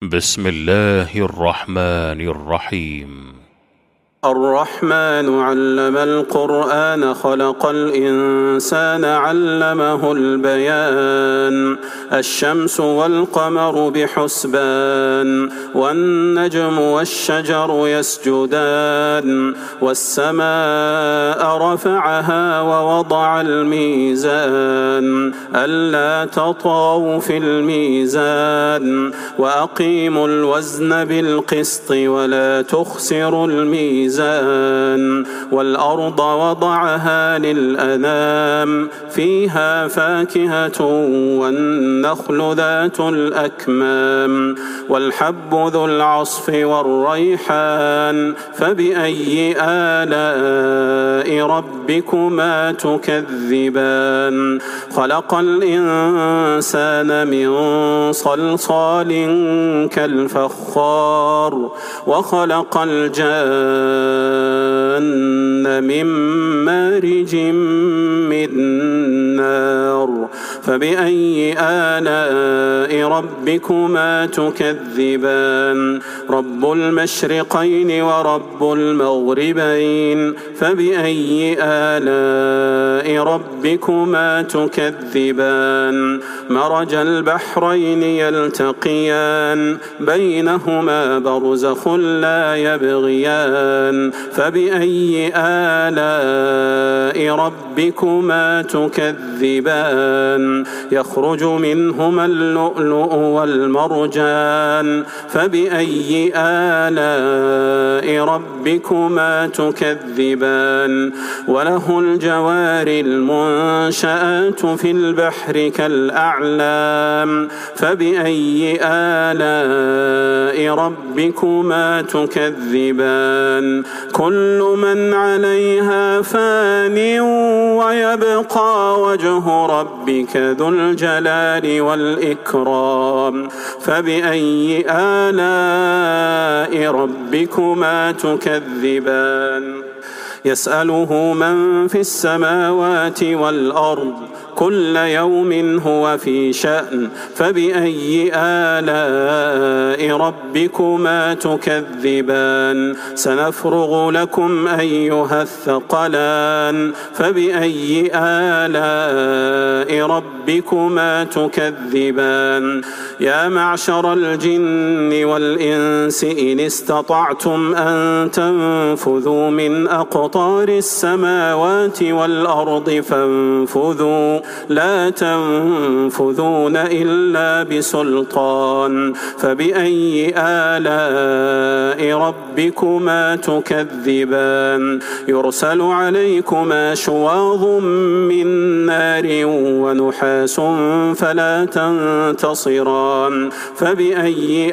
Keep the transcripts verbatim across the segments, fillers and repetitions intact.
بسم الله الرحمن الرحيم. الرحمن علم القرآن خلق الإنسان علمه البيان. الشمس والقمر بحسبان والنجم والشجر يسجدان والسماء رفعها ووضع الميزان ألا تطغوا في الميزان وأقيموا الوزن بالقسط ولا تخسروا الميزان والأرض وضعها للأنام فيها فاكهة والنخل ذات الأكمام والحب ذو العصف والريحان فبأي آلاء ربكما تكذبان. خلق الإنسان من صلصال كالفخار وخلق الجان من مارج من نار فبأي آلاء ربكما تكذبان. رب المشرقين ورب المغربين فبأي آلاء ربكما تكذبان. مرج البحرين يلتقيان بينهما برزخ لا يبغيان فبأي آلاء ربكما تكذبان. يخرج منهما اللؤلؤ والمرجان فبأي آلاء ربكما تكذبان. وله الجوار المنشآت في البحر كالأعلام فبأي آلاء ربكما تكذبان. كل من عليها فان ويبقى وجه ربك ذو الجلال والإكرام فبأي آلاء ربكما تكذبان. يسأله من في السماوات والأرض كل يوم هو في شأن فبأي آلاء ربكما تكذبان. سنفرغ لكم أيها الثقلان فبأي آلاء ربكما تكذبان. يا معشر الجن والإنس إن استطعتم أن تنفذوا من أقطار السماوات والأرض فانفذوا لا تنفذون إلا بسلطان فبأي آلاء ربكما تكذبان. يرسل عليكما شواظ من نار ونحاس فلا تنتصران فبأي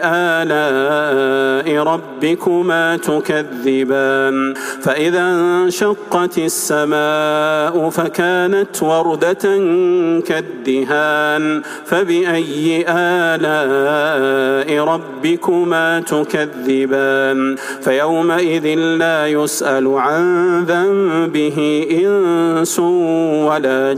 آلاء ربكما تكذبان. فإذا انشقت السماء فكانت وردة كالدهان فبأي آلاء ربكما تكذبان. فيومئذ لا يسأل عن ذنبه إنس ولا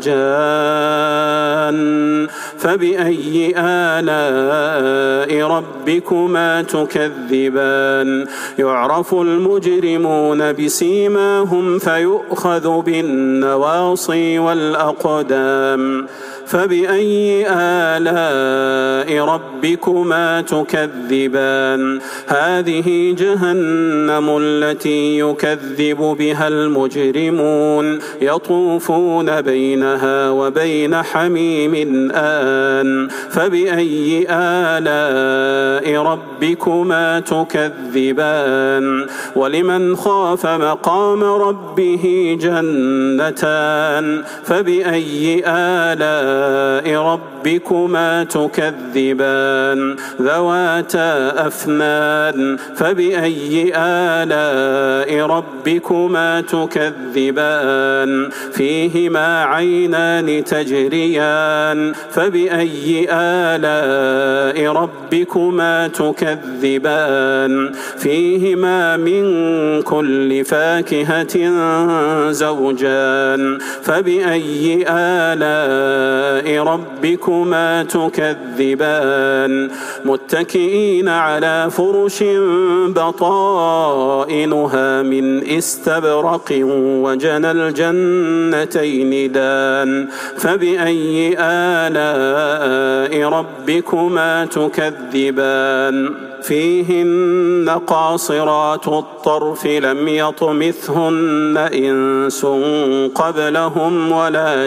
جان فبأي آلاء ربكما تكذبان. يعرف المجرمون بسيماهم فيؤخذ بالنواصي والأقدام فبأي آلاء ربكما تكذبان. هذه جهنم التي يكذب بها المجرمون يطوفون بينها وبين حميم آن فبأي آلاء ربكما تكذبان. ولمن خاف مقام ربه جنتان فبأي آلاء ربكما تكذبان. ذواتا أفنان فبأي آلاء ربكما تكذبان. فيهما عينان تجريان فبأي آلاء ربكما تكذبان. فيهما من كل فاكهة زوجان فبأي آلاء ربكما ربكما تكذبان متكئين على فرش بطائنها من استبرق وجنى الجنتين دان فبأي آلاء ربكما تكذبان فيهن قاصرات الطرف لم يطمثهن إنس قبلهم ولا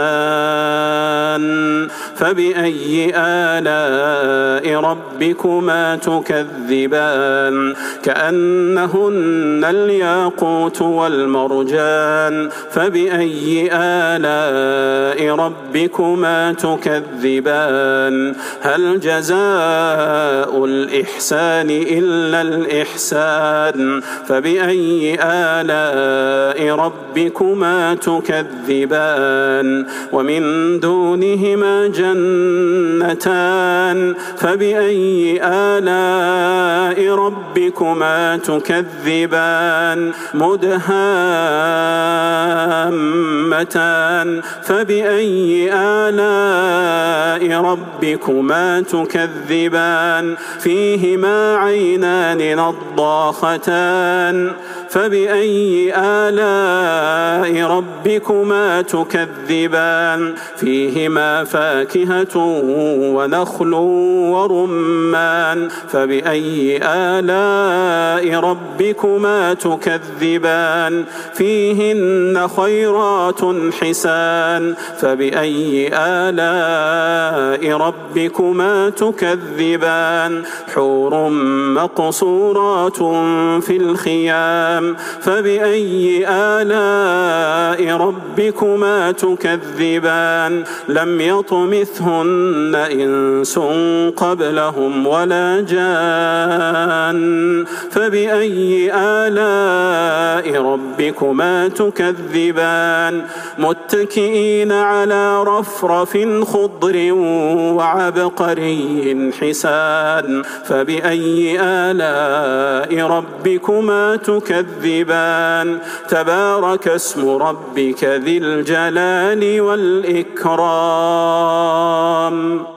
جان فبأي آلاء ربكما تكذبان كأنهن الياقوت والمرجان فبأي آلاء ربكما تكذبان هل جزاء الإحسان إلا الإحسان فبأي آلاء ربكما تكذبان ومن دونهما جنتان فبأي آلاء ربكما تكذبان مدهامتان فبأي آلاء ربكما تكذبان فيهما عينان نضاختان فبأي آلاء ربكما تكذبان فيهما فاكهة ونخل ورمان فبأي آلاء ربكما تكذبان فيهن خيرات حسان فبأي آلاء ربكما تكذبان حور مقصورات في الخيام فبأي آلاء ربكما تكذبان لم يطمثهن إنس قبلهم ولا جان فبأي آلاء ربكما تكذبان متكئين على رفرف خضر وعبقري حسان فبأي آلاء ربكما تكذبان تبارك اسم ربك ذي الجلال والإكرام.